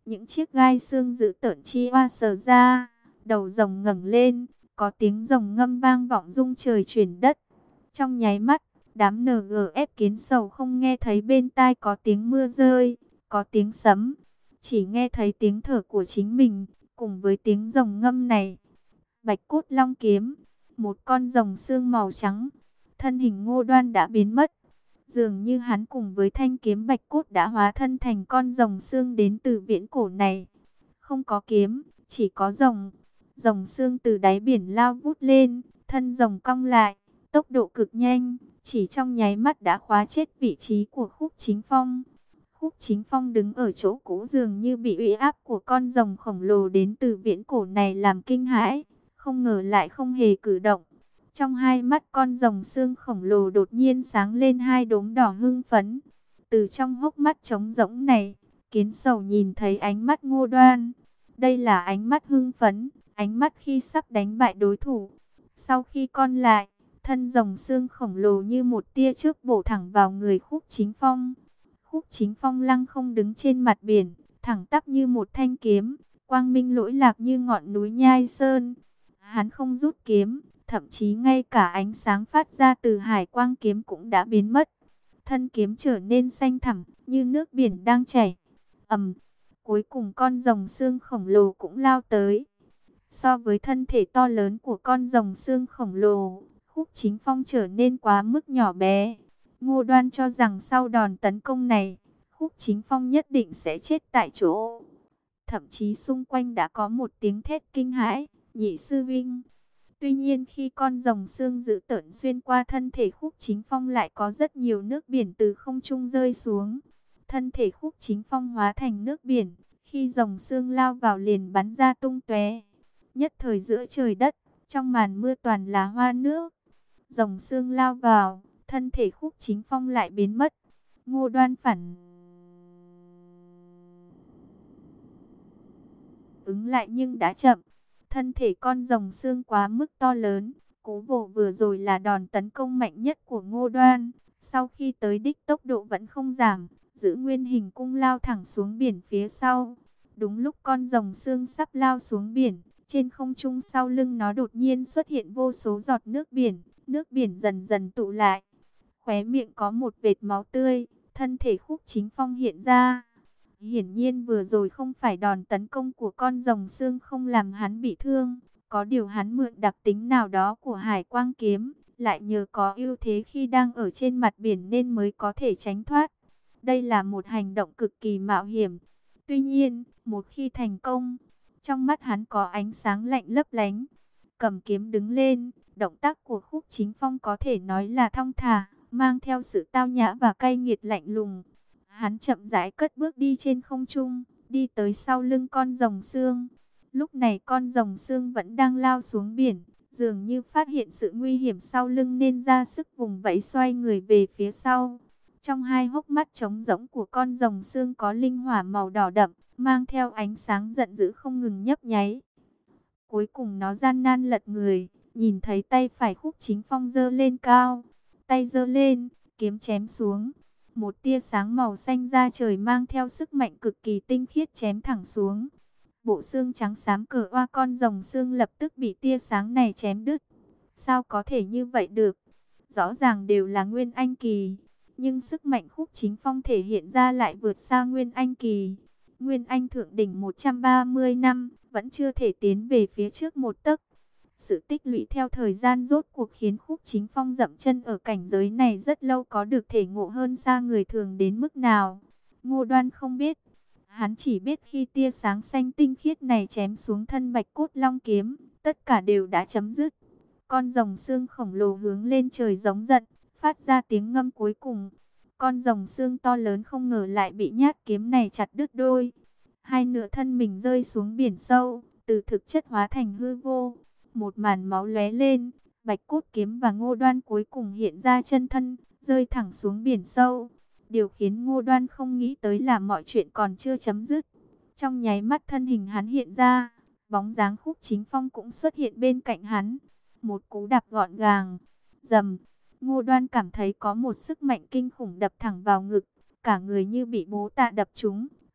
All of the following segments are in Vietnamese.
những chiếc gai xương dữ tợn chi oa sờ ra, đầu rồng ngẩng lên, có tiếng rồng ngâm vang vọng rung trời chuyển đất. Trong nháy mắt, đám NGF kiến sầu không nghe thấy bên tai có tiếng mưa rơi, có tiếng sấm, chỉ nghe thấy tiếng thở của chính mình, cùng với tiếng rồng ngâm này. Bạch cốt long kiếm, một con rồng xương màu trắng, thân hình Ngô Đoan đã biến mất. Dường như hắn cùng với thanh kiếm bạch cốt đã hóa thân thành con rồng xương đến từ viễn cổ này. Không có kiếm, chỉ có rồng. Rồng xương từ đáy biển lao vút lên, thân rồng cong lại, tốc độ cực nhanh, chỉ trong nháy mắt đã khóa chết vị trí của Khúc Chính Phong. Khúc Chính Phong đứng ở chỗ cũ dường như bị uy áp của con rồng khổng lồ đến từ viễn cổ này làm kinh hãi, không ngờ lại không hề cử động. Trong hai mắt con rồng xương khổng lồ đột nhiên sáng lên hai đốm đỏ hưng phấn. Từ trong hốc mắt trống rỗng này, kiến sầu nhìn thấy ánh mắt Ngô Đoan. Đây là ánh mắt hưng phấn, ánh mắt khi sắp đánh bại đối thủ. Sau khi con lại, thân rồng xương khổng lồ như một tia chớp bổ thẳng vào người Khúc Chính Phong. Khúc Chính Phong lăng không đứng trên mặt biển, thẳng tắp như một thanh kiếm, quang minh lỗi lạc như ngọn núi Nhai Sơn. Hắn không rút kiếm, thậm chí ngay cả ánh sáng phát ra từ hải quang kiếm cũng đã biến mất. Thân kiếm trở nên xanh thẳm, như nước biển đang chảy. Cuối cùng con rồng xương khổng lồ cũng lao tới. So với thân thể to lớn của con rồng xương khổng lồ, Khúc Chính Phong trở nên quá mức nhỏ bé. Ngô Đoan cho rằng sau đòn tấn công này, Khúc Chính Phong nhất định sẽ chết tại chỗ. Thậm chí xung quanh đã có một tiếng thét kinh hãi, nhị sư vinh. Tuy nhiên khi con rồng xương dữ tợn xuyên qua thân thể Khúc Chính Phong lại có rất nhiều nước biển từ không trung rơi xuống. Thân thể Khúc Chính Phong hóa thành nước biển, khi rồng xương lao vào liền bắn ra tung tóe. Nhất thời giữa trời đất, trong màn mưa toàn là hoa nước. Rồng xương lao vào, thân thể Khúc Chính Phong lại biến mất. Ngô Đoan phản ứng lại nhưng đã chậm. Thân thể con rồng xương quá mức to lớn, cú vồ vừa rồi là đòn tấn công mạnh nhất của Ngô Đoan. Sau khi tới đích tốc độ vẫn không giảm, giữ nguyên hình cung lao thẳng xuống biển phía sau. Đúng lúc con rồng xương sắp lao xuống biển, trên không trung sau lưng nó đột nhiên xuất hiện vô số giọt nước biển dần dần tụ lại. Khóe miệng có một vệt máu tươi, thân thể Khúc Chính Phong hiện ra. Hiển nhiên vừa rồi không phải đòn tấn công của con rồng xương không làm hắn bị thương, có điều hắn mượn đặc tính nào đó của hải quang kiếm, lại nhờ có ưu thế khi đang ở trên mặt biển nên mới có thể tránh thoát. Đây là một hành động cực kỳ mạo hiểm. Tuy nhiên, một khi thành công, trong mắt hắn có ánh sáng lạnh lấp lánh. Cầm kiếm đứng lên, động tác của Khúc Chính Phong có thể nói là thong thả, mang theo sự tao nhã và cay nghiệt lạnh lùng. Hắn chậm rãi cất bước đi trên không trung, đi tới sau lưng con rồng xương. Lúc này con rồng xương vẫn đang lao xuống biển, dường như phát hiện sự nguy hiểm sau lưng nên ra sức vùng vẫy xoay người về phía sau. Trong hai hốc mắt trống rỗng của con rồng xương có linh hỏa màu đỏ đậm, mang theo ánh sáng giận dữ không ngừng nhấp nháy. Cuối cùng nó gian nan lật người, nhìn thấy tay phải Khúc Chính Phong giơ lên cao. Tay giơ lên, kiếm chém xuống. Một tia sáng màu xanh ra trời mang theo sức mạnh cực kỳ tinh khiết chém thẳng xuống. Bộ xương trắng xám cờ oa con rồng xương lập tức bị tia sáng này chém đứt. Sao có thể như vậy được? Rõ ràng đều là Nguyên Anh Kỳ, nhưng sức mạnh Khúc Chính Phong thể hiện ra lại vượt xa Nguyên Anh Kỳ. Nguyên Anh thượng đỉnh 130 năm, vẫn chưa thể tiến về phía trước một tấc. Sự tích lũy theo thời gian rốt cuộc khiến Khúc Chính Phong dậm chân ở cảnh giới này rất lâu, có được thể ngộ hơn xa người thường đến mức nào. Ngô Đoan không biết. Hắn chỉ biết khi tia sáng xanh tinh khiết này chém xuống thân bạch cốt long kiếm, tất cả đều đã chấm dứt. Con rồng xương khổng lồ hướng lên trời giống giận, phát ra tiếng ngâm cuối cùng. Con rồng xương to lớn không ngờ lại bị nhát kiếm này chặt đứt đôi. Hai nửa thân mình rơi xuống biển sâu, từ thực chất hóa thành hư vô. Một màn máu lóe lên, bạch cốt kiếm và Ngô Đoan cuối cùng hiện ra chân thân, rơi thẳng xuống biển sâu. Điều khiến Ngô Đoan không nghĩ tới là mọi chuyện còn chưa chấm dứt. Trong nháy mắt thân hình hắn hiện ra, bóng dáng Khúc Chính Phong cũng xuất hiện bên cạnh hắn. Một cú đạp gọn gàng, dầm. Ngô Đoan cảm thấy có một sức mạnh kinh khủng đập thẳng vào ngực, cả người như bị bố tạ đập trúng,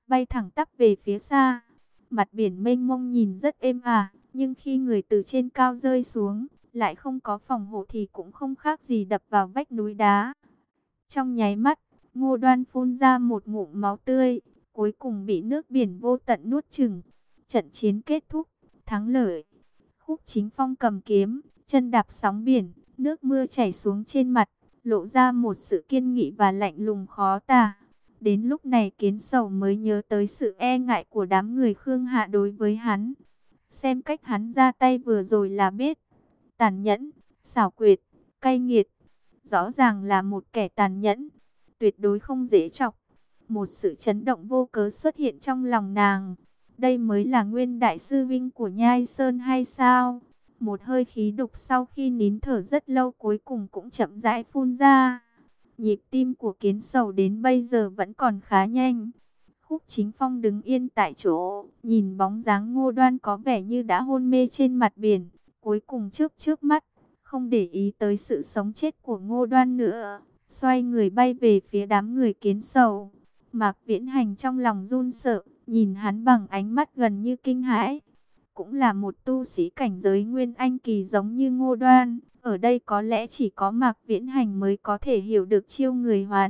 bay thẳng tắp về phía xa. Mặt biển mênh mông nhìn rất êm ả, nhưng khi người từ trên cao rơi xuống, lại không có phòng hộ thì cũng không khác gì đập vào vách núi đá. Trong nháy mắt, Ngô Đoan phun ra một ngụm máu tươi, cuối cùng bị nước biển vô tận nuốt chửng. Trận chiến kết thúc, thắng lợi. Khúc Chính Phong cầm kiếm, chân đạp sóng biển, nước mưa chảy xuống trên mặt, lộ ra một sự kiên nghị và lạnh lùng khó tả. Đến lúc này Kiến Sầu mới nhớ tới sự e ngại của đám người Khương Hạ đối với hắn. Xem cách hắn ra tay vừa rồi là biết. Tàn nhẫn, xảo quyệt, cay nghiệt. Rõ ràng là một kẻ tàn nhẫn, tuyệt đối không dễ chọc. Một sự chấn động vô cớ xuất hiện trong lòng nàng. Đây mới là nguyên đại sư vinh của Nhai Sơn hay sao? Một hơi khí đục sau khi nín thở rất lâu cuối cùng cũng chậm rãi phun ra. Nhịp tim của Kiến Sầu đến bây giờ vẫn còn khá nhanh. Khúc Chính Phong đứng yên tại chỗ, nhìn bóng dáng Ngô Đoan có vẻ như đã hôn mê trên mặt biển. Cuối cùng chớp chớp mắt, không để ý tới sự sống chết của Ngô Đoan nữa, xoay người bay về phía đám người Kiến Sầu. Mạc Viễn Hành trong lòng run sợ, nhìn hắn bằng ánh mắt gần như kinh hãi. Cũng là một tu sĩ cảnh giới Nguyên Anh kỳ giống như Ngô Đoan, ở đây có lẽ chỉ có Mạc Viễn Hành mới có thể hiểu được chiêu người hóa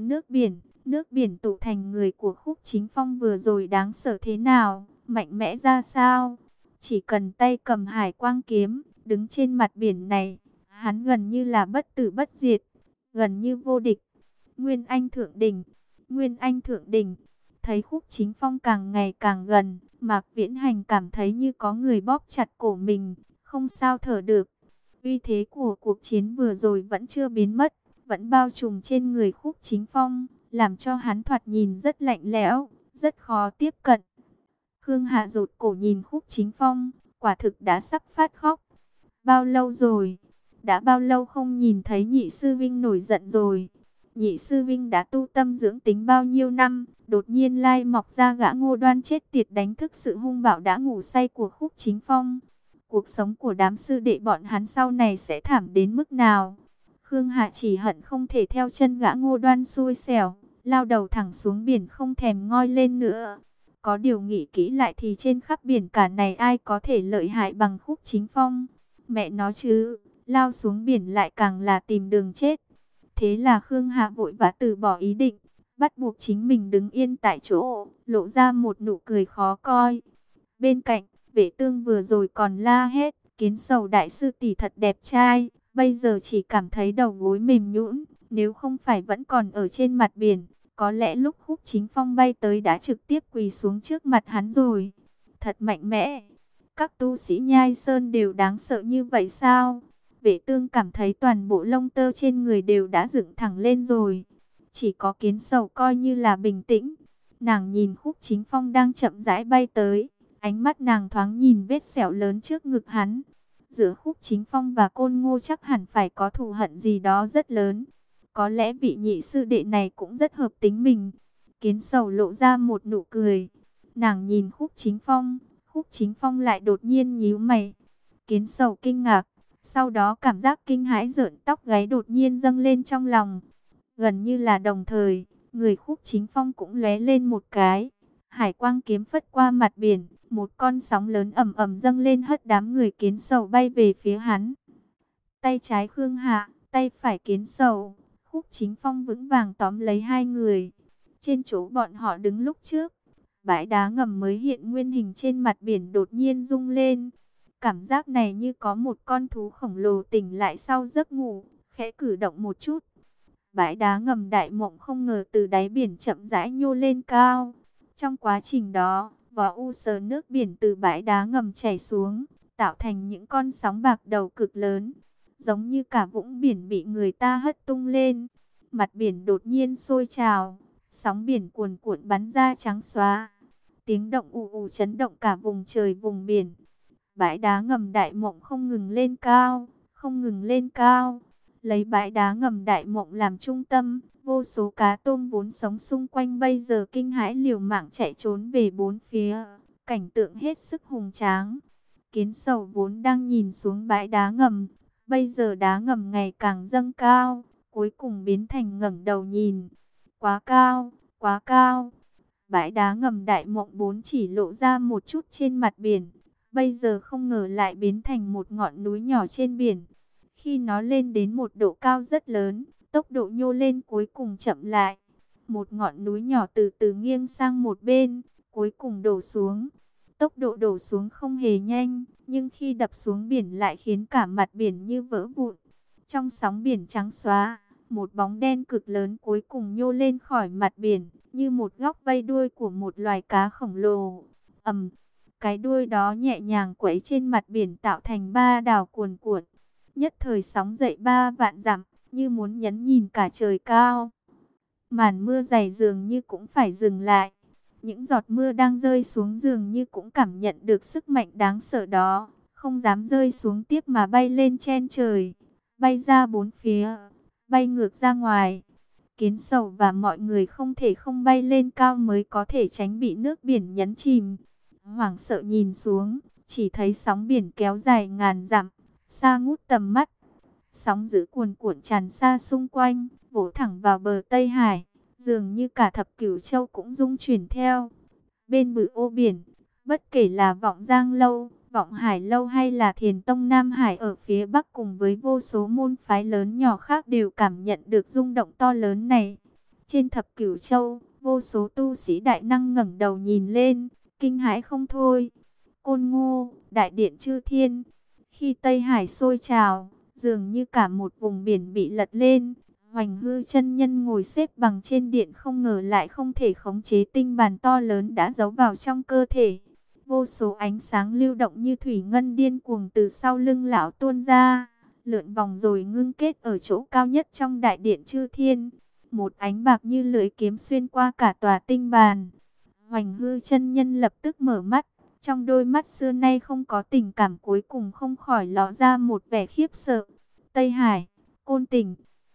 nước biển tụ thành người của Khúc Chính Phong vừa rồi đáng sợ thế nào, mạnh mẽ ra sao. Chỉ cần tay cầm hải quang kiếm, đứng trên mặt biển này, hắn gần như là bất tử bất diệt, gần như vô địch. Nguyên Anh Thượng Đỉnh, Nguyên Anh Thượng Đỉnh. Thấy Khúc Chính Phong càng ngày càng gần, Mạc Viễn Hành cảm thấy như có người bóp chặt cổ mình, không sao thở được. Uy thế của cuộc chiến vừa rồi vẫn chưa biến mất, vẫn bao trùm trên người Khúc Chính Phong, làm cho hắn thoạt nhìn rất lạnh lẽo, rất khó tiếp cận. Khương Hạ rụt cổ nhìn Khúc Chính Phong, quả thực đã sắp phát khóc. Bao lâu rồi? Đã bao lâu không nhìn thấy nhị sư vinh nổi giận rồi? Nhị sư vinh đã tu tâm dưỡng tính bao nhiêu năm, đột nhiên lai mọc ra gã Ngô Đoan chết tiệt đánh thức sự hung bạo đã ngủ say của Khúc Chính Phong. Cuộc sống của đám sư đệ bọn hắn sau này sẽ thảm đến mức nào? Khương Hạ chỉ hận không thể theo chân gã Ngô Đoan xui xẻo, lao đầu thẳng xuống biển không thèm ngoi lên nữa. Có điều nghĩ kỹ lại thì trên khắp biển cả này ai có thể lợi hại bằng Khúc Chính Phong? Mẹ nó chứ, lao xuống biển lại càng là tìm đường chết. Thế là Khương Hạ vội vã từ bỏ ý định, bắt buộc chính mình đứng yên tại chỗ, lộ ra một nụ cười khó coi. Bên cạnh, Vệ Tương vừa rồi còn la hét, Kiến Sầu đại sư tỷ thật đẹp trai, bây giờ chỉ cảm thấy đầu gối mềm nhũn, nếu không phải vẫn còn ở trên mặt biển, có lẽ lúc Khúc Chính Phong bay tới đã trực tiếp quỳ xuống trước mặt hắn rồi. Thật mạnh mẽ. Các tu sĩ Nhai Sơn đều đáng sợ như vậy sao? Vệ Tương cảm thấy toàn bộ lông tơ trên người đều đã dựng thẳng lên rồi. Chỉ có Kiến Sầu coi như là bình tĩnh. Nàng nhìn Khúc Chính Phong đang chậm rãi bay tới. Ánh mắt nàng thoáng nhìn vết sẹo lớn trước ngực hắn. Giữa Khúc Chính Phong và Côn Ngô chắc hẳn phải có thù hận gì đó rất lớn. Có lẽ vị nhị sư đệ này cũng rất hợp tính mình. Kiến Sầu lộ ra một nụ cười. Nàng nhìn Khúc Chính Phong. Khúc Chính Phong lại đột nhiên nhíu mày. Kiến Sầu kinh ngạc. Sau đó cảm giác kinh hãi rợn tóc gáy đột nhiên dâng lên trong lòng. Gần như là đồng thời, người Khúc Chính Phong cũng lóe lên một cái. Hải quang kiếm phất qua mặt biển, một con sóng lớn ầm ầm dâng lên hất đám người Kiến Sầu bay về phía hắn. Tay trái Khương Hạ, tay phải Kiến Sầu, Khúc Chính Phong vững vàng tóm lấy hai người. Trên chỗ bọn họ đứng lúc trước, bãi đá ngầm mới hiện nguyên hình trên mặt biển đột nhiên rung lên. Cảm giác này như có một con thú khổng lồ tỉnh lại sau giấc ngủ, khẽ cử động một chút. Bãi đá ngầm Đại Mộng không ngờ từ đáy biển chậm rãi nhô lên cao. Trong quá trình đó, vỏ u sờ nước biển từ bãi đá ngầm chảy xuống, tạo thành những con sóng bạc đầu cực lớn, giống như cả vũng biển bị người ta hất tung lên. Mặt biển đột nhiên sôi trào, sóng biển cuồn cuộn bắn ra trắng xóa. Tiếng động ù ù chấn động cả vùng trời vùng biển. Bãi đá ngầm Đại Mộng không ngừng lên cao, không ngừng lên cao. Lấy bãi đá ngầm Đại Mộng làm trung tâm, vô số cá tôm vốn sống xung quanh bây giờ kinh hãi liều mạng chạy trốn về bốn phía. Cảnh tượng hết sức hùng tráng. Kiến Sầu vốn đang nhìn xuống bãi đá ngầm, bây giờ đá ngầm ngày càng dâng cao, cuối cùng biến thành ngẩng đầu nhìn. Quá cao, quá cao. Bãi đá ngầm Đại Mộng 4 chỉ lộ ra một chút trên mặt biển, bây giờ không ngờ lại biến thành một ngọn núi nhỏ trên biển. Khi nó lên đến một độ cao rất lớn, tốc độ nhô lên cuối cùng chậm lại. Một ngọn núi nhỏ từ từ nghiêng sang một bên, cuối cùng đổ xuống. Tốc độ đổ xuống không hề nhanh, nhưng khi đập xuống biển lại khiến cả mặt biển như vỡ vụn. Trong sóng biển trắng xóa, một bóng đen cực lớn cuối cùng nhô lên khỏi mặt biển, như một góc vây đuôi của một loài cá khổng lồ. Cái đuôi đó nhẹ nhàng quẫy trên mặt biển tạo thành ba đảo cuồn cuộn. Nhất thời sóng dậy 3 vạn dặm, như muốn nhấn nhìn cả trời cao. Màn mưa dày dường như cũng phải dừng lại. Những giọt mưa đang rơi xuống dường như cũng cảm nhận được sức mạnh đáng sợ đó, không dám rơi xuống tiếp mà bay lên trên trời, bay ra bốn phía, bay ngược ra ngoài. Kiến Sầu và mọi người không thể không bay lên cao mới có thể tránh bị nước biển nhấn chìm. Hoảng sợ nhìn xuống, chỉ thấy sóng biển kéo dài ngàn dặm, xa ngút tầm mắt. Sóng dữ cuồn cuộn tràn xa xung quanh, vỗ thẳng vào bờ Tây Hải, dường như cả thập cửu châu cũng rung chuyển theo. Bên bờ ô biển, bất kể là Vọng Giang Lâu, Vọng Hải Lâu hay là Thiền Tông Nam Hải ở phía Bắc cùng với vô số môn phái lớn nhỏ khác đều cảm nhận được rung động to lớn này. Trên thập cửu châu, vô số tu sĩ đại năng ngẩng đầu nhìn lên, kinh hãi không thôi. Côn Ngô, Đại Điện Chư Thiên, khi Tây Hải sôi trào, dường như cả một vùng biển bị lật lên. Hoành Hư chân nhân ngồi xếp bằng trên điện không ngờ lại không thể khống chế tinh bàn to lớn đã giấu vào trong cơ thể. Vô số ánh sáng lưu động như thủy ngân điên cuồng từ sau lưng lão tuôn ra, lượn vòng rồi ngưng kết ở chỗ cao nhất trong đại điện Chư Thiên. Một ánh bạc như lưỡi kiếm xuyên qua cả tòa tinh bàn. Hoành Hư chân nhân lập tức mở mắt, trong đôi mắt xưa nay không có tình cảm cuối cùng không khỏi ló ra một vẻ khiếp sợ. Tây Hải, Côn Tình.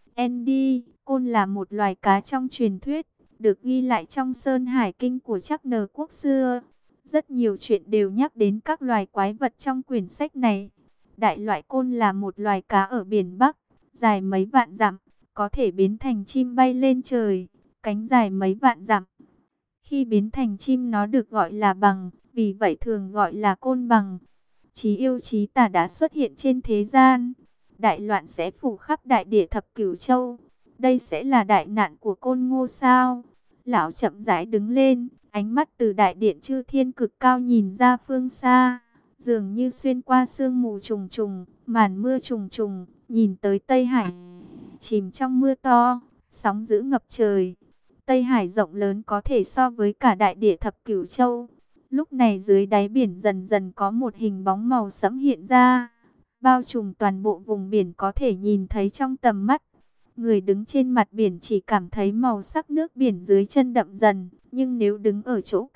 Andy, Côn là một loài cá trong truyền thuyết, được ghi lại trong Sơn Hải Kinh của Trắc Nờ quốc xưa. Rất nhiều chuyện đều nhắc đến các loài quái vật trong quyển sách này. Đại loại côn là một loài cá ở biển Bắc, dài mấy vạn dặm, có thể biến thành chim bay lên trời, cánh dài mấy vạn dặm. Khi biến thành chim nó được gọi là bằng, vì vậy thường gọi là côn bằng. Chí yêu chí tà đã xuất hiện trên thế gian. Đại loạn sẽ phủ khắp đại địa thập cửu châu. Đây sẽ là đại nạn của Côn Ngô sao? Lão chậm rãi đứng lên, ánh mắt từ đại điện Chư Thiên cực cao nhìn ra phương xa, dường như xuyên qua sương mù trùng trùng, màn mưa trùng trùng, nhìn tới Tây Hải chìm trong mưa to, sóng dữ ngập trời. Tây Hải rộng lớn có thể so với cả đại địa thập cửu châu. Lúc này dưới đáy biển dần dần có một hình bóng màu sẫm hiện ra, bao trùm toàn bộ vùng biển có thể nhìn thấy trong tầm mắt. Người đứng trên mặt biển chỉ cảm thấy màu sắc nước biển dưới chân đậm dần, nhưng nếu đứng ở chỗ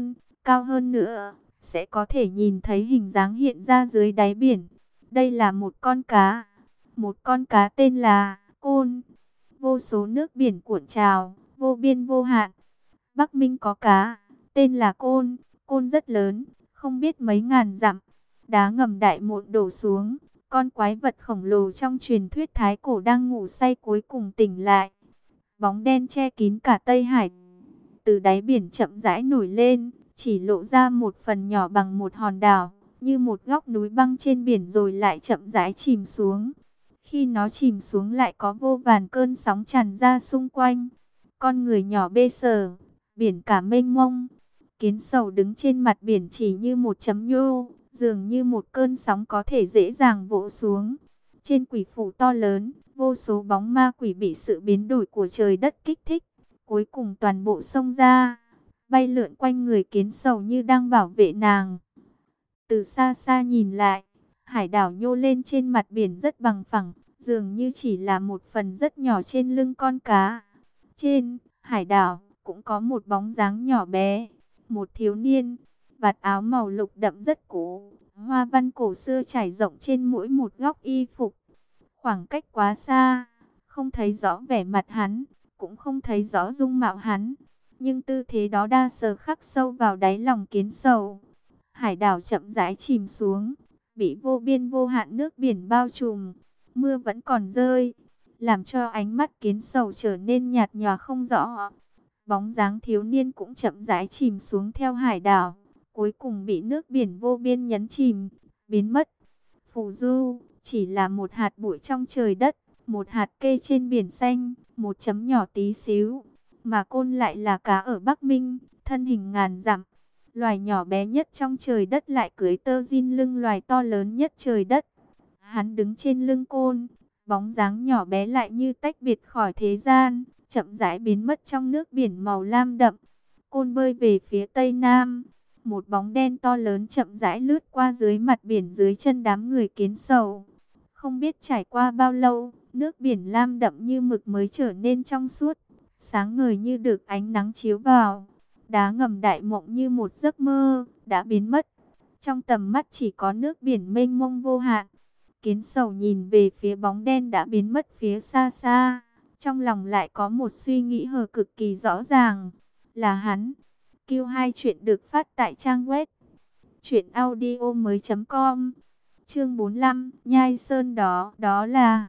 cao hơn nữa, sẽ có thể nhìn thấy hình dáng hiện ra dưới đáy biển. Đây là một con cá tên là Côn. Vô số nước biển cuộn trào, vô biên vô hạn. Bắc Minh có cá, tên là Côn, Côn rất lớn, không biết mấy ngàn dặm. Đá ngầm Đại Mộng đổ xuống, con quái vật khổng lồ trong truyền thuyết thái cổ đang ngủ say cuối cùng tỉnh lại. Bóng đen che kín cả Tây Hải, từ đáy biển chậm rãi nổi lên, chỉ lộ ra một phần nhỏ bằng một hòn đảo, như một góc núi băng trên biển rồi lại chậm rãi chìm xuống. Khi nó chìm xuống lại có vô vàn cơn sóng tràn ra xung quanh. Con người nhỏ bê sờ, biển cả mênh mông. Kiến Sầu đứng trên mặt biển chỉ như một chấm nhô, dường như một cơn sóng có thể dễ dàng vỗ xuống. Trên quỷ phủ to lớn, vô số bóng ma quỷ bị sự biến đổi của trời đất kích thích, cuối cùng toàn bộ xông ra, bay lượn quanh người Kiến Sầu như đang bảo vệ nàng. Từ xa xa nhìn lại, hải đảo nhô lên trên mặt biển rất bằng phẳng, dường như chỉ là một phần rất nhỏ trên lưng con cá. Trên hải đảo cũng có một bóng dáng nhỏ bé, một thiếu niên, vạt áo màu lục đậm rất cũ, hoa văn cổ xưa trải rộng trên mỗi một góc y phục. Khoảng cách quá xa, không thấy rõ vẻ mặt hắn, cũng không thấy rõ dung mạo hắn, nhưng tư thế đó đa sờ khắc sâu vào đáy lòng Kiến Sầu. Hải đảo chậm rãi chìm xuống, bị vô biên vô hạn nước biển bao trùm, mưa vẫn còn rơi, làm cho ánh mắt Kiến Sầu trở nên nhạt nhòa không rõ. Bóng dáng thiếu niên cũng chậm rãi chìm xuống theo hải đảo, cuối cùng bị nước biển vô biên nhấn chìm, biến mất. Phù du chỉ là một hạt bụi trong trời đất, một hạt kê trên biển xanh, một chấm nhỏ tí xíu. Mà Côn lại là cá ở Bắc Minh, thân hình ngàn dặm. Loài nhỏ bé nhất trong trời đất lại cưỡi tơ diên lưng loài to lớn nhất trời đất. Hắn đứng trên lưng Côn, bóng dáng nhỏ bé lại như tách biệt khỏi thế gian, chậm rãi biến mất trong nước biển màu lam đậm. Côn bơi về phía tây nam, một bóng đen to lớn chậm rãi lướt qua dưới mặt biển dưới chân đám người kiến sầu. Không biết trải qua bao lâu, nước biển lam đậm như mực mới trở nên trong suốt, sáng ngời như được ánh nắng chiếu vào. Đá ngầm đại mộng như một giấc mơ, đã biến mất. Trong tầm mắt chỉ có nước biển mênh mông vô hạn. Kiến sầu nhìn về phía bóng đen đã biến mất phía xa xa. Trong lòng lại có một suy nghĩ hờ cực kỳ rõ ràng. Là hắn. Q2 chuyện được phát tại trang web truyệnaudiomoi.com. Chương 45, Nhai Sơn đó, đó là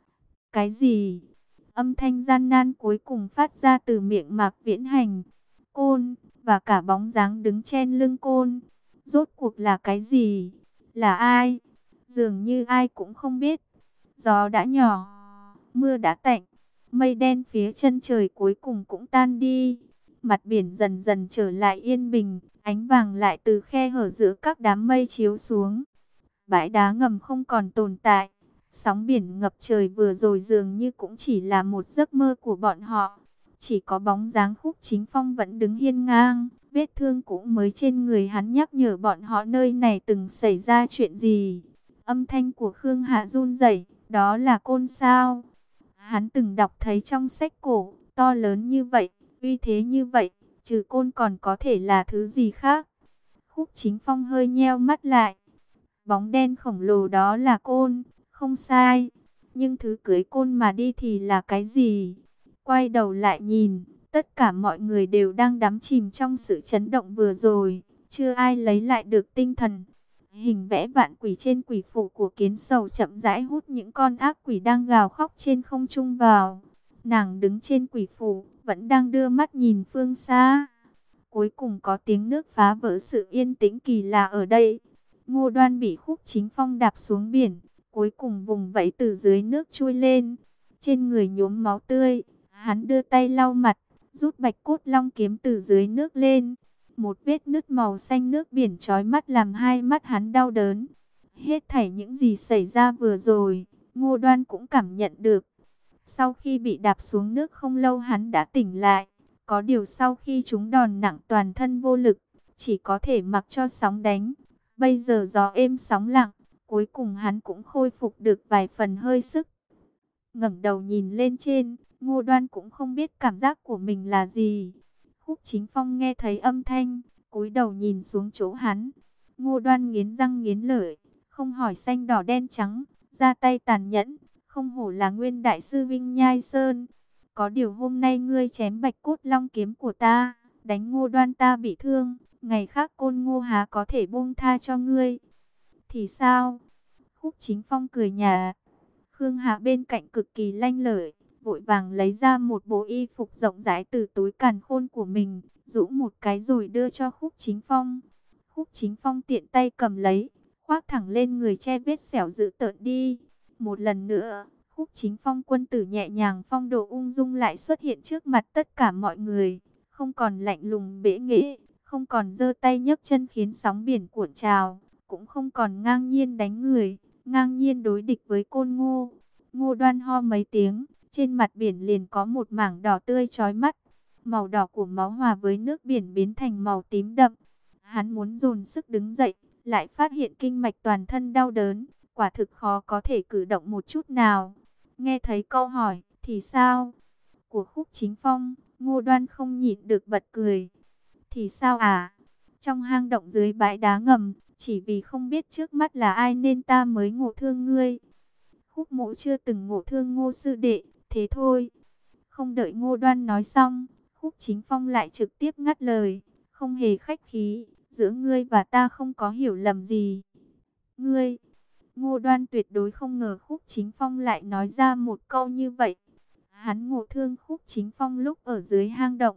cái gì? Âm thanh gian nan cuối cùng phát ra từ miệng Mạc Viễn Hành. Côn, và cả bóng dáng đứng trên lưng Côn. Rốt cuộc là cái gì? Là ai? Dường như ai cũng không biết. Gió đã nhỏ, mưa đã tạnh, mây đen phía chân trời cuối cùng cũng tan đi. Mặt biển dần dần trở lại yên bình, ánh vàng lại từ khe hở giữa các đám mây chiếu xuống. Bãi đá ngầm không còn tồn tại. Sóng biển ngập trời vừa rồi dường như cũng chỉ là một giấc mơ của bọn họ. Chỉ có bóng dáng Khúc Chính Phong vẫn đứng hiên ngang. Vết thương cũng mới trên người hắn nhắc nhở bọn họ nơi này từng xảy ra chuyện gì. Âm thanh của Khương Hạ run rẩy, đó là Côn sao? Hắn từng đọc thấy trong sách cổ, to lớn như vậy, uy thế như vậy, trừ Côn còn có thể là thứ gì khác? Khúc Chính Phong hơi nheo mắt lại. Bóng đen khổng lồ đó là Côn, không sai. Nhưng thứ cưới Côn mà đi thì là cái gì? Quay đầu lại nhìn, tất cả mọi người đều đang đắm chìm trong sự chấn động vừa rồi. Chưa ai lấy lại được tinh thần. Hình vẽ vạn quỷ trên quỷ phủ của Kiến Sầu chậm rãi hút những con ác quỷ đang gào khóc trên không trung vào. Nàng đứng trên quỷ phủ, vẫn đang đưa mắt nhìn phương xa. Cuối cùng có tiếng nước phá vỡ sự yên tĩnh kỳ lạ ở đây. Ngô Đoan bị Khúc Chính Phong đạp xuống biển, cuối cùng vùng vẫy từ dưới nước trôi lên. Trên người nhuốm máu tươi, hắn đưa tay lau mặt, rút bạch cốt long kiếm từ dưới nước lên. Một vết nứt màu xanh nước biển chói mắt làm hai mắt hắn đau đớn. Hết thảy những gì xảy ra vừa rồi, Ngô Đoan cũng cảm nhận được. Sau khi bị đạp xuống nước không lâu hắn đã tỉnh lại. Có điều sau khi chúng đòn nặng toàn thân vô lực, chỉ có thể mặc cho sóng đánh. Bây giờ gió êm sóng lặng, cuối cùng hắn cũng khôi phục được vài phần hơi sức. Ngẩng đầu nhìn lên trên, Ngô Đoan cũng không biết cảm giác của mình là gì. Khúc Chính Phong nghe thấy âm thanh, cúi đầu nhìn xuống chỗ hắn. Ngô Đoan nghiến răng nghiến lợi, không hỏi xanh đỏ đen trắng, ra tay tàn nhẫn, không hổ là nguyên đại sư Vinh Nhai Sơn. Có điều hôm nay ngươi chém bạch cốt long kiếm của ta, đánh Ngô Đoan ta bị thương, ngày khác Côn Ngô há có thể buông tha cho ngươi. Thì sao? Khúc Chính Phong cười nhạt. Khương Hạ bên cạnh cực kỳ lanh lợi, vội vàng lấy ra một bộ y phục rộng rãi từ túi càn khôn của mình, rũ một cái rồi đưa cho Khúc Chính Phong. Khúc Chính Phong tiện tay cầm lấy, khoác thẳng lên người che vết sẹo dữ tợn đi. Một lần nữa, Khúc Chính Phong quân tử nhẹ nhàng phong độ ung dung lại xuất hiện trước mặt tất cả mọi người, không còn lạnh lùng bẽ nghễ, không còn giơ tay nhấc chân khiến sóng biển cuộn trào, cũng không còn ngang nhiên đánh người, ngang nhiên đối địch với Côn Ngô. Ngô Đoan ho mấy tiếng, trên mặt biển liền có một mảng đỏ tươi chói mắt. Màu đỏ của máu hòa với nước biển biến thành màu tím đậm. Hắn muốn dồn sức đứng dậy, lại phát hiện kinh mạch toàn thân đau đớn, quả thực khó có thể cử động một chút nào. Nghe thấy câu hỏi, thì sao? Của Khúc Chính Phong, Ngô Đoan không nhịn được bật cười. Thì sao à? Trong hang động dưới bãi đá ngầm, chỉ vì không biết trước mắt là ai nên ta mới ngộ thương ngươi. Khúc Mộ chưa từng ngộ thương Ngô sư đệ, thế thôi. Không đợi Ngô Đoan nói xong, Khúc Chính Phong lại trực tiếp ngắt lời, không hề khách khí, giữa ngươi và ta không có hiểu lầm gì. Ngươi, Ngô Đoan tuyệt đối không ngờ Khúc Chính Phong lại nói ra một câu như vậy. Hắn ngộ thương Khúc Chính Phong lúc ở dưới hang động.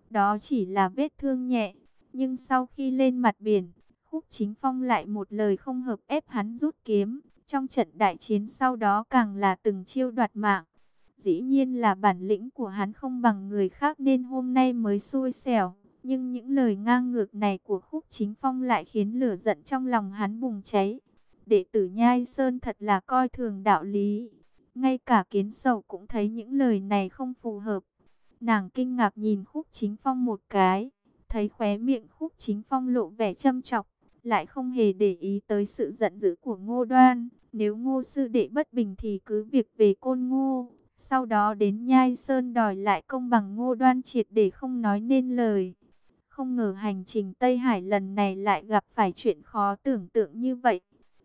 đó chỉ là vết thương nhẹ. Nhưng sau khi lên mặt biển, Khúc Chính Phong lại một lời không hợp ép hắn rút kiếm. Trong trận đại chiến sau đó càng là từng chiêu đoạt mạng. Dĩ nhiên là bản lĩnh của hắn không bằng người khác nên hôm nay mới xui xẻo. Nhưng những lời ngang ngược này của Khúc Chính Phong lại khiến lửa giận trong lòng hắn bùng cháy. Đệ tử Nhai Sơn thật là coi thường đạo lý. Ngay cả Kiến Sầu cũng thấy những lời này không phù hợp. Nàng kinh ngạc nhìn Khúc Chính Phong một cái, thấy khóe miệng Khúc Chính Phong lộ vẻ châm chọc, lại không hề để ý tới sự giận dữ của Ngô Đoan. Nếu Ngô sư đệ bất bình thì cứ việc về Côn Ngô, sau đó đến Nhai Sơn đòi lại công bằng. Ngô Đoan triệt để không nói nên lời. Không ngờ hành trình Tây Hải lần này lại gặp phải chuyện khó tưởng tượng như vậy.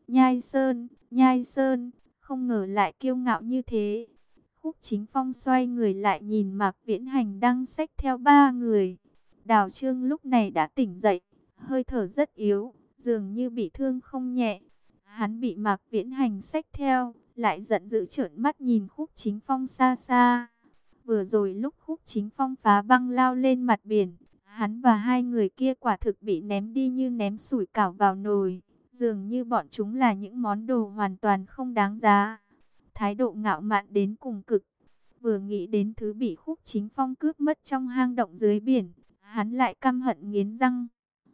Nhai Sơn, không ngờ lại kiêu ngạo như thế. Khúc Chính Phong xoay người lại nhìn Mạc Viễn Hành đang xách theo ba người. Đào Trương lúc này đã tỉnh dậy, hơi thở rất yếu, dường như bị thương không nhẹ. Hắn bị Mạc Viễn Hành xách theo, lại giận dữ trợn mắt nhìn Khúc Chính Phong xa xa. Vừa rồi lúc Khúc Chính Phong phá băng lao lên mặt biển, hắn và hai người kia quả thực bị ném đi như ném sủi cảo vào nồi. Dường như bọn chúng là những món đồ hoàn toàn không đáng giá. Thái độ ngạo mạn đến cùng cực. Vừa nghĩ đến thứ bị Khúc Chính Phong cướp mất trong hang động dưới biển, hắn lại căm hận nghiến răng.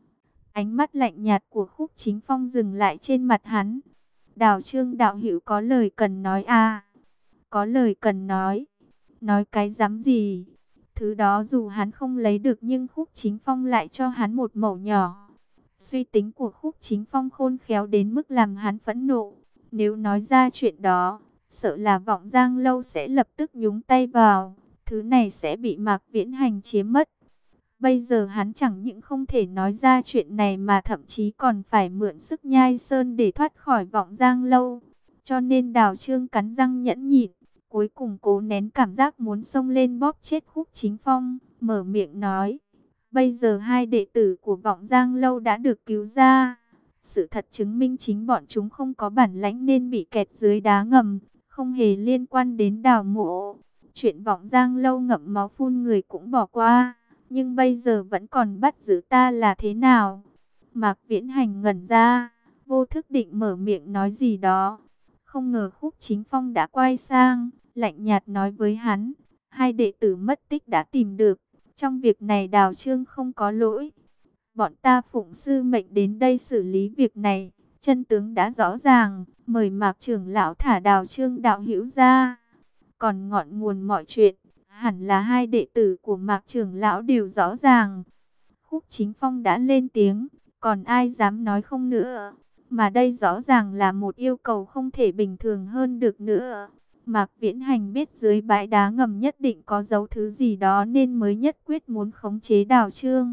Ánh mắt lạnh nhạt của Khúc Chính Phong dừng lại trên mặt hắn. Đào Trương đạo hữu có lời cần nói à? Có lời cần nói. Nói cái dám gì? Thứ đó dù hắn không lấy được nhưng Khúc Chính Phong lại cho hắn một mẩu nhỏ. Suy tính của Khúc Chính Phong khôn khéo đến mức làm hắn phẫn nộ. Nếu nói ra chuyện đó, sợ là Vọng Giang Lâu sẽ lập tức nhúng tay vào. Thứ này sẽ bị Mạc Viễn Hành chiếm mất. Bây giờ hắn chẳng những không thể nói ra chuyện này mà thậm chí còn phải mượn sức Nhai Sơn để thoát khỏi Vọng Giang Lâu. Cho nên Đào Trương cắn răng nhẫn nhịn, cuối cùng cố nén cảm giác muốn xông lên bóp chết Khúc Chính Phong, mở miệng nói. Bây giờ hai đệ tử của Vọng Giang Lâu đã được cứu ra. Sự thật chứng minh chính bọn chúng không có bản lãnh nên bị kẹt dưới đá ngầm, không hề liên quan đến Đào Mộ. Chuyện Vọng Giang Lâu ngậm máu phun người cũng bỏ qua, nhưng bây giờ vẫn còn bắt giữ ta là thế nào? Mạc Viễn Hành ngẩn ra, vô thức định mở miệng nói gì đó. Không ngờ Khúc Chính Phong đã quay sang, lạnh nhạt nói với hắn, hai đệ tử mất tích đã tìm được. Trong việc này Đào Trương không có lỗi. Bọn ta phụng sư mệnh đến đây xử lý việc này. Chân tướng đã rõ ràng, mời Mạc trưởng lão thả Đào Trương đạo hữu ra. Còn ngọn nguồn mọi chuyện, hẳn là hai đệ tử của Mạc trưởng lão đều rõ ràng. Khúc Chính Phong đã lên tiếng, còn ai dám nói không nữa. Mà đây rõ ràng là một yêu cầu không thể bình thường hơn được nữa. Mạc Viễn Hành biết dưới bãi đá ngầm nhất định có dấu thứ gì đó nên mới nhất quyết muốn khống chế Đào Trương.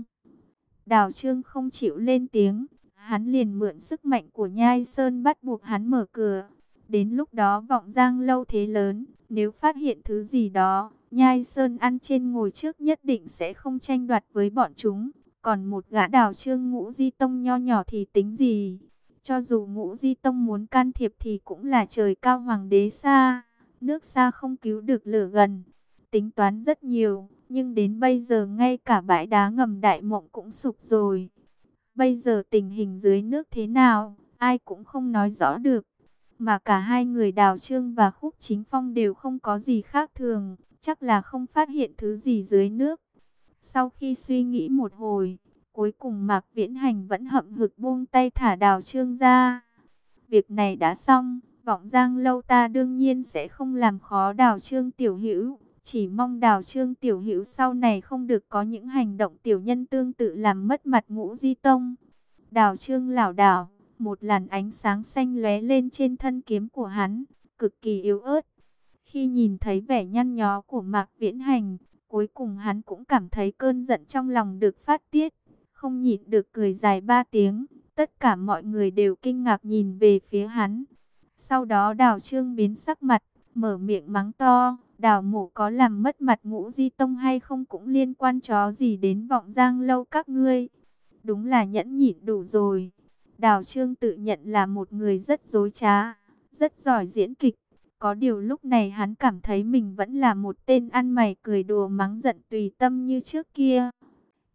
Đào Trương không chịu lên tiếng, hắn liền mượn sức mạnh của Nhai Sơn bắt buộc hắn mở cửa. Đến lúc đó Vọng Giang Lâu thế lớn, nếu phát hiện thứ gì đó, Nhai Sơn ăn trên ngồi trước nhất định sẽ không tranh đoạt với bọn chúng. Còn một gã Đào Trương Ngũ Di Tông nho nhỏ thì tính gì? Cho dù Ngũ Di Tông muốn can thiệp thì cũng là trời cao hoàng đế xa, nước xa không cứu được lửa gần. Tính toán rất nhiều, nhưng đến bây giờ ngay cả bãi đá ngầm Đại Mộng cũng sụp rồi. Bây giờ tình hình dưới nước thế nào, ai cũng không nói rõ được. Mà cả hai người Đào Trương và Khúc Chính Phong đều không có gì khác thường, chắc là không phát hiện thứ gì dưới nước. Sau khi suy nghĩ một hồi, cuối cùng Mạc Viễn Hành vẫn hậm hực buông tay thả Đào Trương ra. Việc này đã xong, Vọng Giang Lâu ta đương nhiên sẽ không làm khó Đào Trương tiểu hữu. Chỉ mong Đào Trương tiểu hữu sau này không được có những hành động tiểu nhân tương tự làm mất mặt Ngũ Di Tông. Đào Trương lảo đảo, một làn ánh sáng xanh lóe lên trên thân kiếm của hắn, cực kỳ yếu ớt. Khi nhìn thấy vẻ nhăn nhó của Mạc Viễn Hành, cuối cùng hắn cũng cảm thấy cơn giận trong lòng được phát tiết, không nhịn được cười dài 3 tiếng. Tất cả mọi người đều kinh ngạc nhìn về phía hắn. Sau đó Đào Trương biến sắc mặt, mở miệng mắng to, Đào Mộ có làm mất mặt Ngũ Di Tông hay không cũng liên quan chó gì đến Vọng Giang Lâu các ngươi. Đúng là nhẫn nhịn đủ rồi. Đào Trương tự nhận là một người rất dối trá, rất giỏi diễn kịch. Có điều lúc này hắn cảm thấy mình vẫn là một tên ăn mày cười đùa mắng giận tùy tâm như trước kia.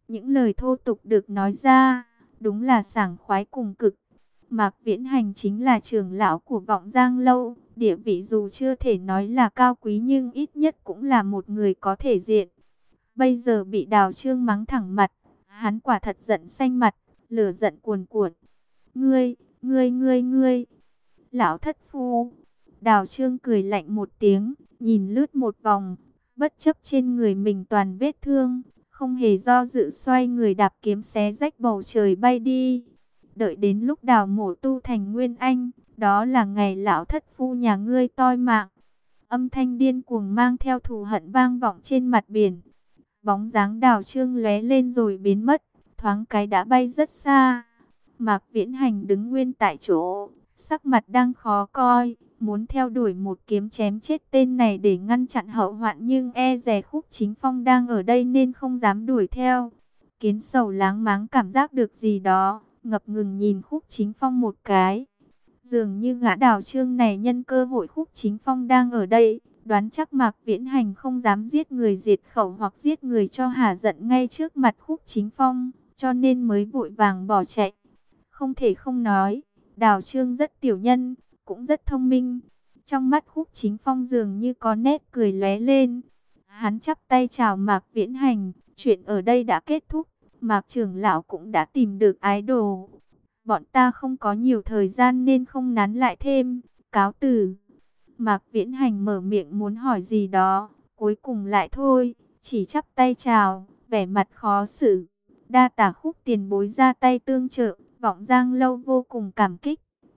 Những lời thô tục được nói ra, đúng là sảng khoái cùng cực. Mạc Viễn Hành chính là trưởng lão của Vọng Giang Lâu, địa vị dù chưa thể nói là cao quý nhưng ít nhất cũng là một người có thể diện. Bây giờ bị Đào Trương mắng thẳng mặt, hắn quả thật giận xanh mặt, lửa giận cuồn cuộn. Ngươi, lão thất phu. Đào Trương cười lạnh một tiếng, nhìn lướt một vòng, bất chấp trên người mình toàn vết thương, không hề do dự xoay người đạp kiếm xé rách bầu trời bay đi. Đợi đến lúc Đào Mổ tu thành nguyên anh, đó là ngày lão thất phu nhà ngươi toi mạng. Âm thanh điên cuồng mang theo thù hận vang vọng trên mặt biển. Bóng dáng Đào Trương lóe lên rồi biến mất, thoáng cái đã bay rất xa. Mạc Viễn Hành đứng nguyên tại chỗ, sắc mặt đang khó coi, muốn theo đuổi một kiếm chém chết tên này để ngăn chặn hậu hoạn, nhưng e dè Khúc Chính Phong đang ở đây nên không dám đuổi theo. Kiến Sầu láng máng cảm giác được gì đó, ngập ngừng nhìn Khúc Chính Phong một cái. Dường như gã Đào Trương này nhân cơ hội Khúc Chính Phong đang ở đây, đoán chắc Mạc Viễn Hành không dám giết người diệt khẩu hoặc giết người cho hả giận ngay trước mặt Khúc Chính Phong, cho nên mới vội vàng bỏ chạy. Không thể không nói, Đào Trương rất tiểu nhân, cũng rất thông minh. Trong mắt Khúc Chính Phong dường như có nét cười lóe lên. Hắn chắp tay chào Mạc Viễn Hành, chuyện ở đây đã kết thúc, Mạc trưởng lão cũng đã tìm được ái đồ. Bọn ta không có nhiều thời gian nên không nán lại thêm, cáo từ. Mạc Viễn Hành mở miệng muốn hỏi gì đó, cuối cùng lại thôi, chỉ chắp tay chào, vẻ mặt khó xử. Đa tả Khúc tiền bối ra tay tương trợ, Vọng Giang Lâu vô cùng cảm kích.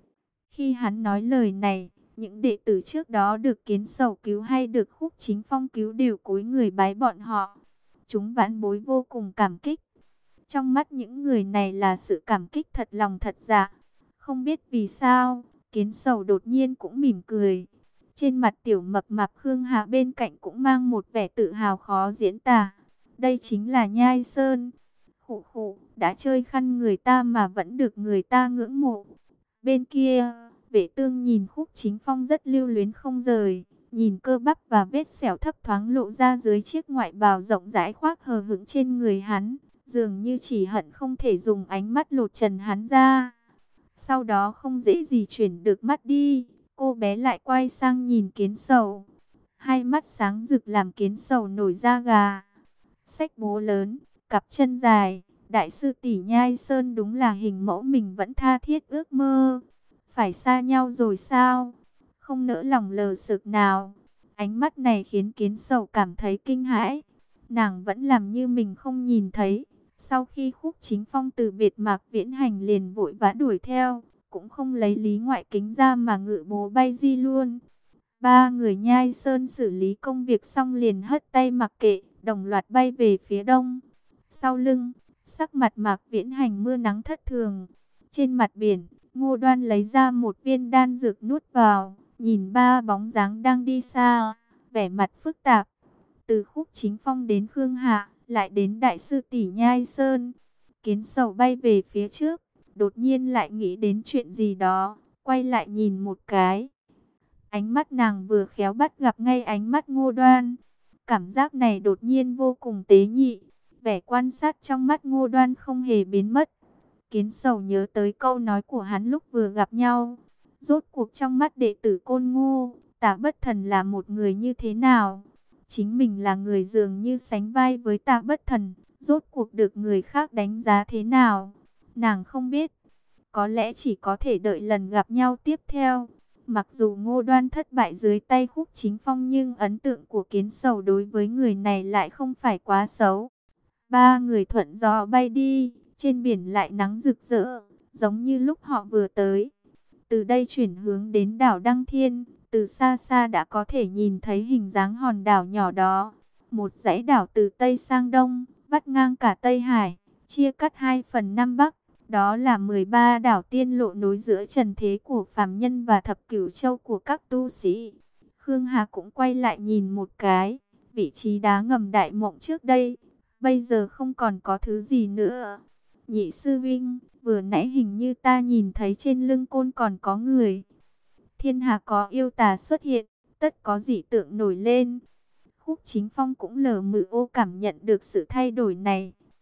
Khi hắn nói lời này, những đệ tử trước đó được Kiến Sầu cứu hay được Khúc Chính Phong cứu đều cúi người bái bọn họ. Chúng vãn bối vô cùng cảm kích. Trong mắt những người này là sự cảm kích thật lòng thật dạ. Không biết vì sao, Kiến Sầu đột nhiên cũng mỉm cười. Trên mặt tiểu mập mạp Khương Hà bên cạnh cũng mang một vẻ tự hào khó diễn tả. Đây chính là Nhai Sơn. Khụ khụ, đã chơi khăn người ta mà vẫn được người ta ngưỡng mộ. Bên kia, Vệ Tương nhìn Khúc Chính Phong rất lưu luyến không rời, nhìn cơ bắp và vết sẹo thấp thoáng lộ ra dưới chiếc ngoại bào rộng rãi khoác hờ hững trên người hắn, dường như chỉ hận không thể dùng ánh mắt lột trần hắn ra. Sau đó không dễ gì chuyển được mắt đi, cô bé lại quay sang nhìn Kiến Sầu. Hai mắt sáng rực làm Kiến Sầu nổi da gà. Xách bố lớn, cặp chân dài, đại sư tỷ Nhai Sơn đúng là hình mẫu mình vẫn tha thiết ước mơ. Phải xa nhau rồi sao? Không nỡ lòng lờ sực nào. Ánh mắt này khiến Kiến Sầu cảm thấy kinh hãi. Nàng vẫn làm như mình không nhìn thấy. Sau khi Khúc Chính Phong từ biệt Mạc Viễn Hành liền vội vã đuổi theo, cũng không lấy lý ngoại kính ra mà ngự bố bay di luôn. Ba người Nhai Sơn xử lý công việc xong liền hất tay mặc kệ, đồng loạt bay về phía đông. Sau lưng, sắc mặt Mạc Viễn Hành mưa nắng thất thường. Trên mặt biển, Ngô Đoan lấy ra một viên đan dược nuốt vào, nhìn ba bóng dáng đang đi xa, vẻ mặt phức tạp. Từ Khúc Chính Phong đến Khương Hạ, lại đến đại sư tỷ Nhai Sơn. Kiến Sầu bay về phía trước, đột nhiên lại nghĩ đến chuyện gì đó, quay lại nhìn một cái. Ánh mắt nàng vừa khéo bắt gặp ngay ánh mắt Ngô Đoan. Cảm giác này đột nhiên vô cùng tế nhị. Vẻ quan sát trong mắt Ngô Đoan không hề biến mất. Kiến Sầu nhớ tới câu nói của hắn lúc vừa gặp nhau. Rốt cuộc trong mắt đệ tử Côn Ngô, Tạ Bất Thần là một người như thế nào? Chính mình là người dường như sánh vai với Tạ Bất Thần, rốt cuộc được người khác đánh giá thế nào? Nàng không biết. Có lẽ chỉ có thể đợi lần gặp nhau tiếp theo. Mặc dù Ngô Đoan thất bại dưới tay Khúc Chính Phong nhưng ấn tượng của Kiến Sầu đối với người này lại không phải quá xấu. Ba người thuận gió bay đi, trên biển lại nắng rực rỡ, giống như lúc họ vừa tới. Từ đây chuyển hướng đến đảo Đăng Thiên, từ xa xa đã có thể nhìn thấy hình dáng hòn đảo nhỏ đó. Một dãy đảo từ Tây sang Đông, vắt ngang cả Tây Hải, chia cắt 2/5 Nam Bắc. Đó là 13 đảo tiên lộ nối giữa trần thế của phàm nhân và thập cửu châu của các tu sĩ. Khương Hà cũng quay lại nhìn một cái, vị trí đá ngầm Đại Mộng trước đây, bây giờ không còn có thứ gì nữa. Nhị sư vinh, vừa nãy hình như ta nhìn thấy trên lưng côn còn có người. Thiên hà có yêu tà xuất hiện, tất có dị tượng nổi lên. Khúc Chính Phong cũng lờ mờ cảm nhận được sự thay đổi này.